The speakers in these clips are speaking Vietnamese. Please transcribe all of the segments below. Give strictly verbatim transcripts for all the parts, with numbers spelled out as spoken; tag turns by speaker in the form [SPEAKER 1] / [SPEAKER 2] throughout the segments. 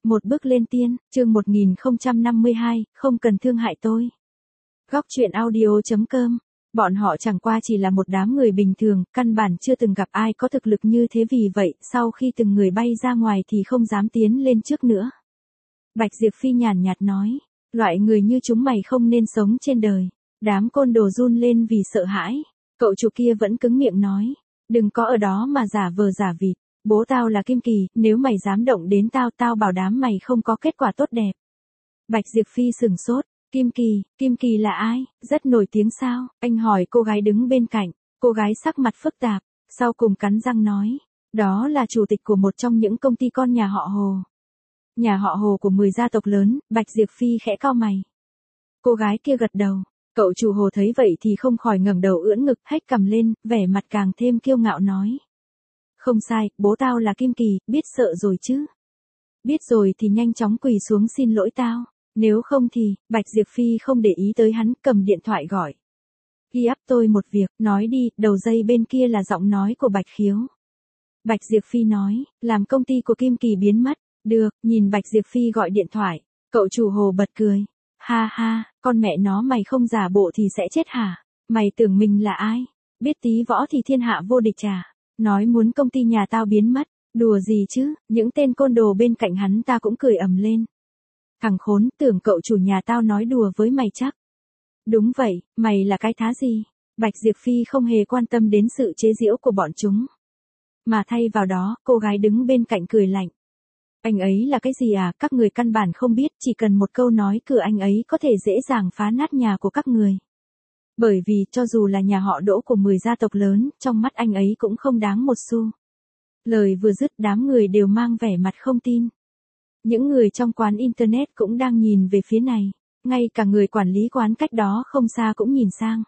[SPEAKER 1] Một bước lên tiên, chương một nghìn không trăm năm mươi hai, không cần thương hại tôi. Góc truyện audio.com. Bọn họ chẳng qua chỉ là một đám người bình thường, căn bản chưa từng gặp ai có thực lực như thế, vì vậy, sau khi từng người bay ra ngoài thì không dám tiến lên trước nữa. Bạch Diệp Phi nhàn nhạt nói, loại người như chúng mày không nên sống trên đời. Đám côn đồ run lên vì sợ hãi. Cậu chủ kia vẫn cứng miệng nói, đừng có ở đó mà giả vờ giả vịt. Bố tao là Kim Kỳ, nếu mày dám động đến tao, tao bảo đảm mày không có kết quả tốt đẹp. Bạch Diệp Phi sừng sốt, Kim Kỳ, Kim Kỳ là ai, rất nổi tiếng sao? Anh hỏi cô gái đứng bên cạnh, cô gái sắc mặt phức tạp, sau cùng cắn răng nói, đó là chủ tịch của một trong những công ty con nhà họ Hồ. Nhà họ Hồ của mười gia tộc lớn. Bạch Diệp Phi khẽ cau mày. Cô gái kia gật đầu, cậu chủ Hồ thấy vậy thì không khỏi ngẩng đầu ưỡn ngực, hét cằm lên, vẻ mặt càng thêm kiêu ngạo nói. Không sai, bố tao là Kim Kỳ, biết sợ rồi chứ. Biết rồi thì nhanh chóng quỳ xuống xin lỗi tao, nếu không thì, Bạch Diệp Phi không để ý tới hắn, cầm điện thoại gọi. Ghi áp tôi một việc, nói đi. Đầu dây bên kia là giọng nói của Bạch Khiếu. Bạch Diệp Phi nói, làm công ty của Kim Kỳ biến mất. Được, nhìn Bạch Diệp Phi gọi điện thoại, cậu chủ Hồ bật cười. Ha ha, con mẹ nó, mày không giả bộ thì sẽ chết hả? Mày tưởng mình là ai? Biết tí võ thì thiên hạ vô địch chả? Nói muốn công ty nhà tao biến mất, đùa gì chứ? Những tên côn đồ bên cạnh hắn ta cũng cười ầm lên. Thằng khốn, tưởng cậu chủ nhà tao nói đùa với mày chắc? Đúng vậy, mày là cái thá gì? Bạch Diệp Phi không hề quan tâm đến sự chế giễu của bọn chúng. Mà thay vào đó, cô gái đứng bên cạnh cười lạnh. Anh ấy là cái gì à? Các người căn bản không biết, chỉ cần một câu nói cửa anh ấy có thể dễ dàng phá nát nhà của các người. Bởi vì, cho dù là nhà họ Đỗ của mười gia tộc lớn, trong mắt anh ấy cũng không đáng một xu. Lời vừa dứt, đám người đều mang vẻ mặt không tin. Những người trong quán internet cũng đang nhìn về phía này, ngay cả người quản lý quán cách đó không xa cũng nhìn sang.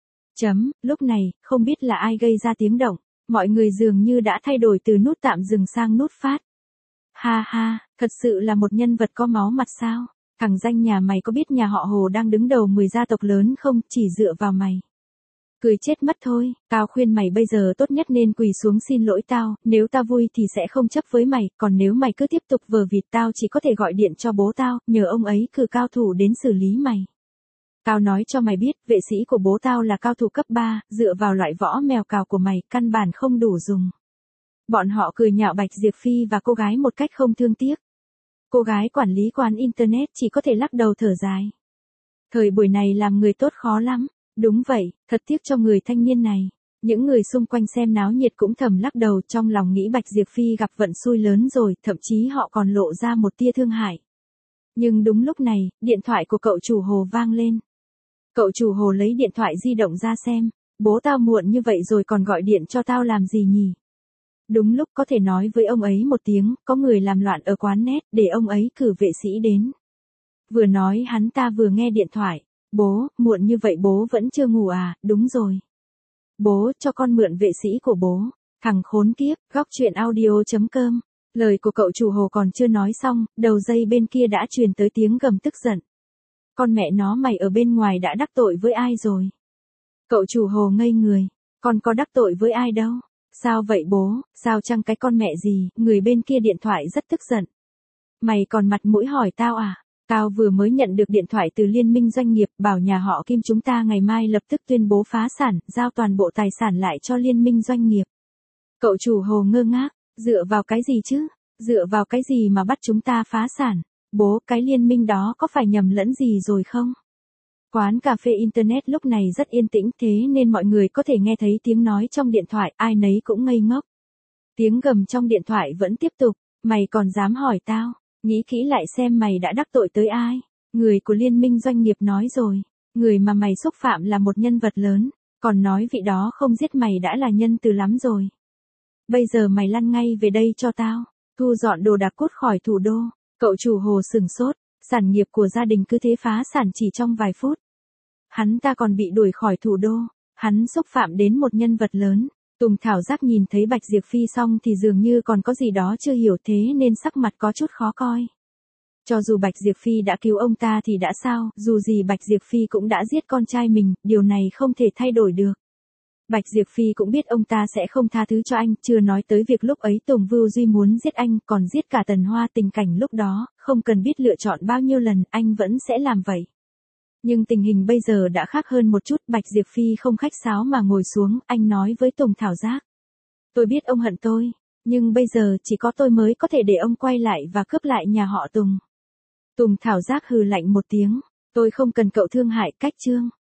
[SPEAKER 1] Chấm, lúc này, không biết là ai gây ra tiếng động, mọi người dường như đã thay đổi từ nút tạm dừng sang nút phát. Ha ha, thật sự là một nhân vật có máu mặt sao? Thằng danh nhà mày có biết nhà họ Hồ đang đứng đầu mười gia tộc lớn không? Chỉ dựa vào mày. Cười chết mất thôi, tao khuyên mày bây giờ tốt nhất nên quỳ xuống xin lỗi tao, nếu tao vui thì sẽ không chấp với mày, còn nếu mày cứ tiếp tục vờ vịt tao chỉ có thể gọi điện cho bố tao, nhờ ông ấy cử cao thủ đến xử lý mày. Tao nói cho mày biết, vệ sĩ của bố tao là cao thủ cấp ba, dựa vào loại võ mèo cào của mày, căn bản không đủ dùng. Bọn họ cười nhạo Bạch Diệp Phi và cô gái một cách không thương tiếc. Cô gái quản lý quán internet chỉ có thể lắc đầu thở dài. Thời buổi này làm người tốt khó lắm. Đúng vậy, thật tiếc cho người thanh niên này. Những người xung quanh xem náo nhiệt cũng thầm lắc đầu, trong lòng nghĩ Bạch Diệp Phi gặp vận xui lớn rồi, thậm chí họ còn lộ ra một tia thương hại. Nhưng đúng lúc này, điện thoại của cậu chủ Hồ vang lên. Cậu chủ Hồ lấy điện thoại di động ra xem. Bố tao muộn như vậy rồi còn gọi điện cho tao làm gì nhỉ? Đúng lúc có thể nói với ông ấy một tiếng, có người làm loạn ở quán net, để ông ấy cử vệ sĩ đến. Vừa nói hắn ta vừa nghe điện thoại. Bố, muộn như vậy bố vẫn chưa ngủ à? Đúng rồi. Bố, cho con mượn vệ sĩ của bố. Thằng khốn kiếp. Góc truyện audio.com. Lời của cậu chủ Hồ còn chưa nói xong, đầu dây bên kia đã truyền tới tiếng gầm tức giận. Con mẹ nó, mày ở bên ngoài đã đắc tội với ai rồi? Cậu chủ Hồ ngây người. Con có đắc tội với ai đâu? Sao vậy bố? Sao chăng cái con mẹ gì? Người bên kia điện thoại rất tức giận. Mày còn mặt mũi hỏi tao à? Tao vừa mới nhận được điện thoại từ liên minh doanh nghiệp, bảo nhà họ Kim chúng ta ngày mai lập tức tuyên bố phá sản, giao toàn bộ tài sản lại cho liên minh doanh nghiệp. Cậu chủ Hồ ngơ ngác, dựa vào cái gì chứ? Dựa vào cái gì mà bắt chúng ta phá sản? Bố, cái liên minh đó có phải nhầm lẫn gì rồi không? Quán cà phê internet lúc này rất yên tĩnh, thế nên mọi người có thể nghe thấy tiếng nói trong điện thoại, ai nấy cũng ngây ngốc. Tiếng gầm trong điện thoại vẫn tiếp tục, mày còn dám hỏi tao? Nghĩ kỹ lại xem mày đã đắc tội tới ai. Người của liên minh doanh nghiệp nói rồi, người mà mày xúc phạm là một nhân vật lớn, còn nói vị đó không giết mày đã là nhân từ lắm rồi. Bây giờ mày lăn ngay về đây cho tao, thu dọn đồ đạc cút khỏi thủ đô. Cậu chủ Hồ sừng sốt, sản nghiệp của gia đình cứ thế phá sản chỉ trong vài phút. Hắn ta còn bị đuổi khỏi thủ đô, hắn xúc phạm đến một nhân vật lớn. Tùng Thảo Giác nhìn thấy Bạch Diệp Phi xong thì dường như còn có gì đó chưa hiểu, thế nên sắc mặt có chút khó coi. Cho dù Bạch Diệp Phi đã cứu ông ta thì đã sao, dù gì Bạch Diệp Phi cũng đã giết con trai mình, điều này không thể thay đổi được. Bạch Diệp Phi cũng biết ông ta sẽ không tha thứ cho anh, chưa nói tới việc lúc ấy Tùng Vưu Duy muốn giết anh, còn giết cả Tần Hoa, tình cảnh lúc đó, không cần biết lựa chọn bao nhiêu lần, anh vẫn sẽ làm vậy. Nhưng tình hình bây giờ đã khác hơn một chút, Bạch Diệp Phi không khách sáo mà ngồi xuống, anh nói với Tùng Thảo Giác. Tôi biết ông hận tôi, nhưng bây giờ chỉ có tôi mới có thể để ông quay lại và cướp lại nhà họ Tùng. Tùng Thảo Giác hừ lạnh một tiếng, tôi không cần cậu thương hại Cách Trương.